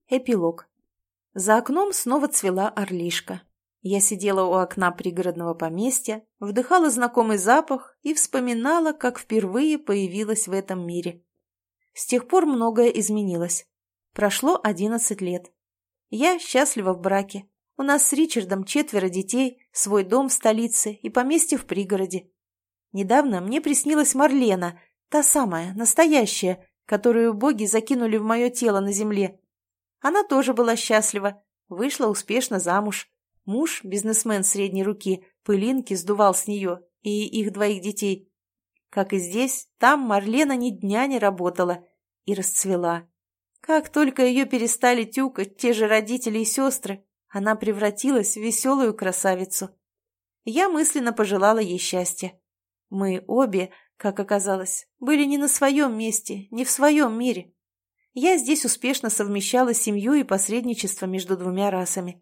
Эпилог. За окном снова цвела орлишка. Я сидела у окна пригородного поместья, вдыхала знакомый запах и вспоминала, как впервые появилась в этом мире. С тех пор многое изменилось. Прошло 11 лет. Я счастлива в браке. У нас с Ричардом 4 детей, свой дом в столице и поместье в пригороде. Недавно мне приснилась Марлена, та самая, настоящая, которую боги закинули в мое тело на земле. Она тоже была счастлива, вышла успешно замуж. Муж, бизнесмен средней руки, пылинки сдувал с нее и их 2 детей. Как и здесь, там Марлена ни дня не работала и расцвела. Как только ее перестали тюкать те же родители и сестры, она превратилась в веселую красавицу. Я мысленно пожелала ей счастья. Мы обе, как оказалось, были не на своем месте, не в своем мире. Я здесь успешно совмещала семью и посредничество между 2 расами.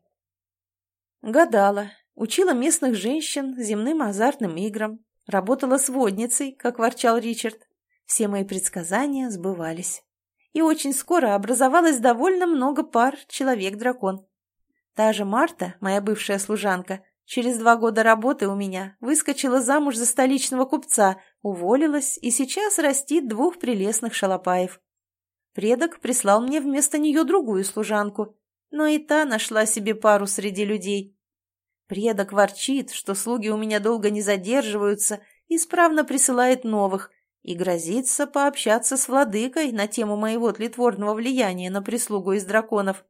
Гадала, учила местных женщин земным азартным играм, работала сводницей, как ворчал Ричард. Все мои предсказания сбывались. И очень скоро образовалось довольно много пар человек-дракон. Та же Марта, моя бывшая служанка, через 2 года работы у меня выскочила замуж за столичного купца, уволилась и сейчас растит 2 прелестных шалопаев. Предок прислал мне вместо нее другую служанку, но и та нашла себе пару среди людей. Предок ворчит, что слуги у меня долго не задерживаются, исправно присылает новых и грозится пообщаться с владыкой на тему моего тлетворного влияния на прислугу из драконов.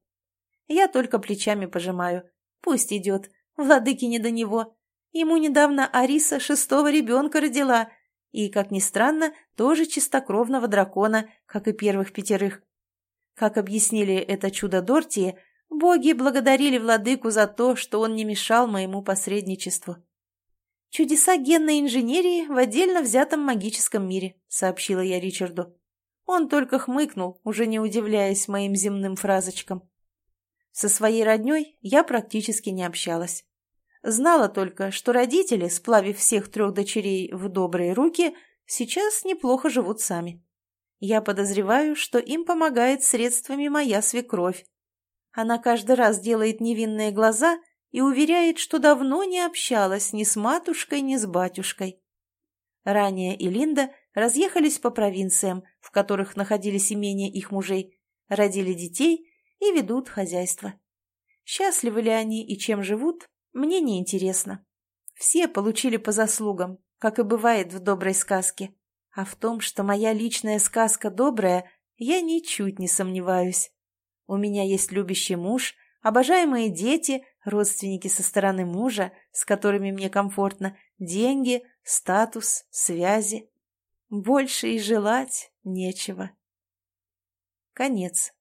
Я только плечами пожимаю. Пусть идет, владыке не до него. Ему недавно Ариса 6-го ребенка родила, и, как ни странно, тоже чистокровного дракона, как и первых 5. Как объяснили это чудо Дортии, боги благодарили владыку за то, что он не мешал моему посредничеству. «Чудеса генной инженерии в отдельно взятом магическом мире», — сообщила я Ричарду. Он только хмыкнул, уже не удивляясь моим земным фразочкам. Со своей роднёй я практически не общалась. Знала только, что родители, сплавив всех 3 дочерей в добрые руки, сейчас неплохо живут сами. Я подозреваю, что им помогает средствами моя свекровь. Она каждый раз делает невинные глаза и уверяет, что давно не общалась ни с матушкой, ни с батюшкой. Ранее и Линда разъехались по провинциям, в которых находились имения их мужей, родили детей и ведут хозяйство. Счастливы ли они и чем живут, мне не интересно. Все получили по заслугам, как и бывает в доброй сказке. А в том, что моя личная сказка добрая, я ничуть не сомневаюсь. У меня есть любящий муж, обожаемые дети, родственники со стороны мужа, с которыми мне комфортно, деньги, статус, связи. Больше и желать нечего. Конец.